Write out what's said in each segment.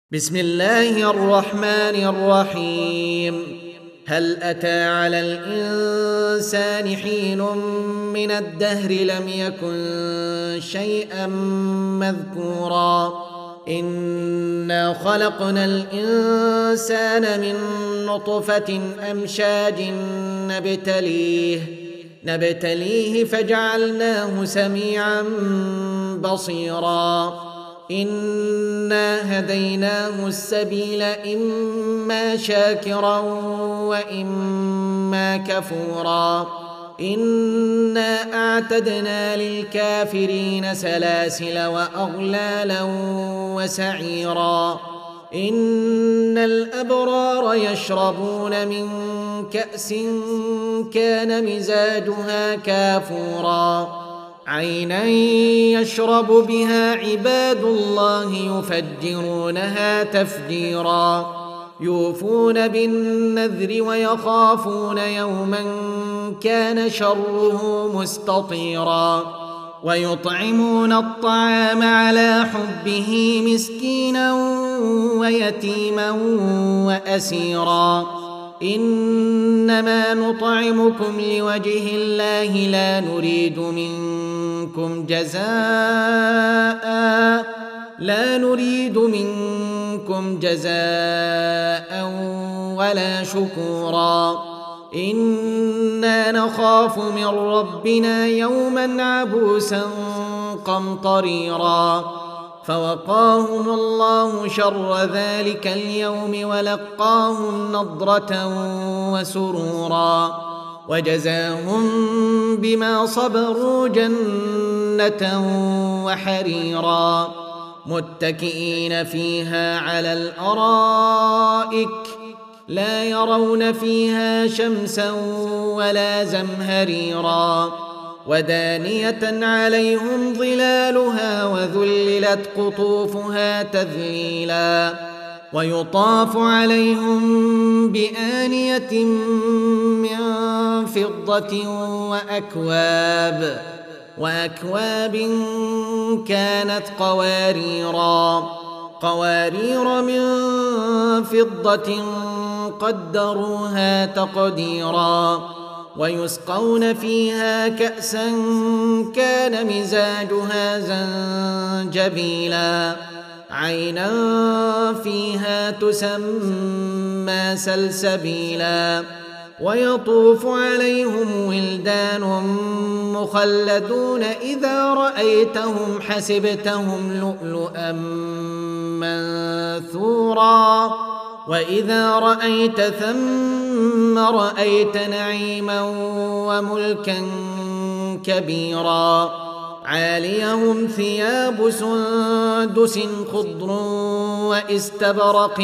بسم الله الرحمن الرحيم. هل أتى على الإنسان حين من الدهر لم يكن شيئا مذكورا إنا خلقنا الإنسان من نطفة أمشاج نبتليه فجعلناه سميعا بصيرا إنا هديناه السبيل إما شاكرا وإما كفورا إنا أعتدنا للكافرين سلاسل وأغلالا وسعيرا إن الأبرار يشربون من كأس كان مزاجها كافورا عينا يشرب بها عباد الله يفجرونها تفجيرا يوفون بالنذر ويخافون يوما كان شره مستطيرا ويطعمون الطعام على حبه مسكينا ويتيما وأسيرا إنما نطعمكم لوجه الله لا نريد منكم جزاء ولا شكورا إنا نخاف من ربنا يوما عبوسا قمطريرا فوقاهم الله شر ذلك اليوم ولقاهم نضرة وسرورا وجزاهم بما صبروا جنة وحريرا متكئين فيها على الأرائك لا يرون فيها شمسا ولا زمهريرا ودانية عليهم ظلالها وذللت قطوفها تذليلا ويطاف عليهم بآنية من فضة وأكواب كانت قوارير من فضة قدروها تقديرا ويسقون فيها كأسا كان مزاجها زنجبيلا عينا فيها تسمى سلسبيلا ويطوف عليهم ولدان مخلدون إذا رأيتهم حسبتهم لؤلؤا منثورا وإذا رأيت ثم رأيت نعيما وملكا كبيرا عاليهم ثياب سندس خضر واستبرق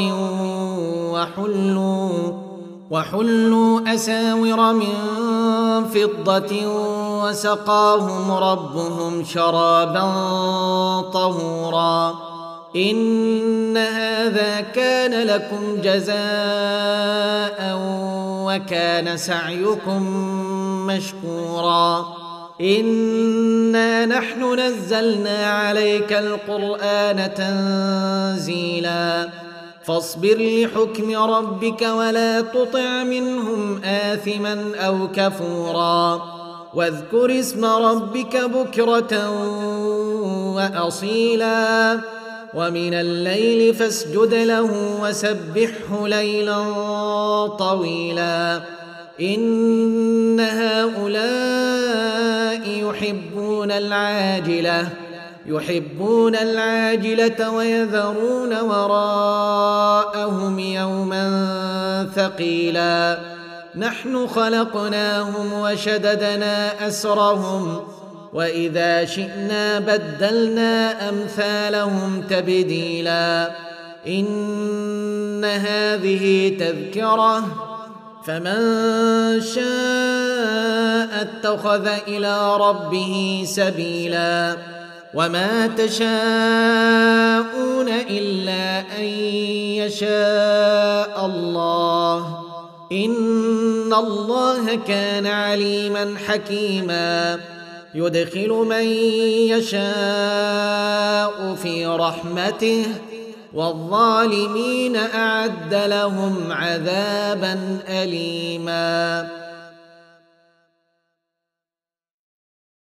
وحلوا أساور من فضة وسقاهم ربهم شرابا طهورا إن هذا كان لكم جزاء وكان سعيكم مشكورا إنا نحن نزلنا عليك القرآن تنزيلا فاصبر لحكم ربك ولا تطع منهم آثما أو كفورا واذكر اسم ربك بكرة وأصيلا ومن الليل فاسجد له وسبحه ليلا طويلا إن هؤلاء يحبون العاجلة ويذرون وراءهم يوما ثقيلا نحن خلقناهم وشددنا أسرهم وإذا شئنا بدلنا أمثالهم تبديلا إن هذه تذكرة فمن شاء اتخذ إلى ربه سبيلا وما تشاءون إلا أن يشاء الله إن الله كان عليما حكيما يدخل من يشاء في رحمته والظالمين أعد لهم عذابا أليما.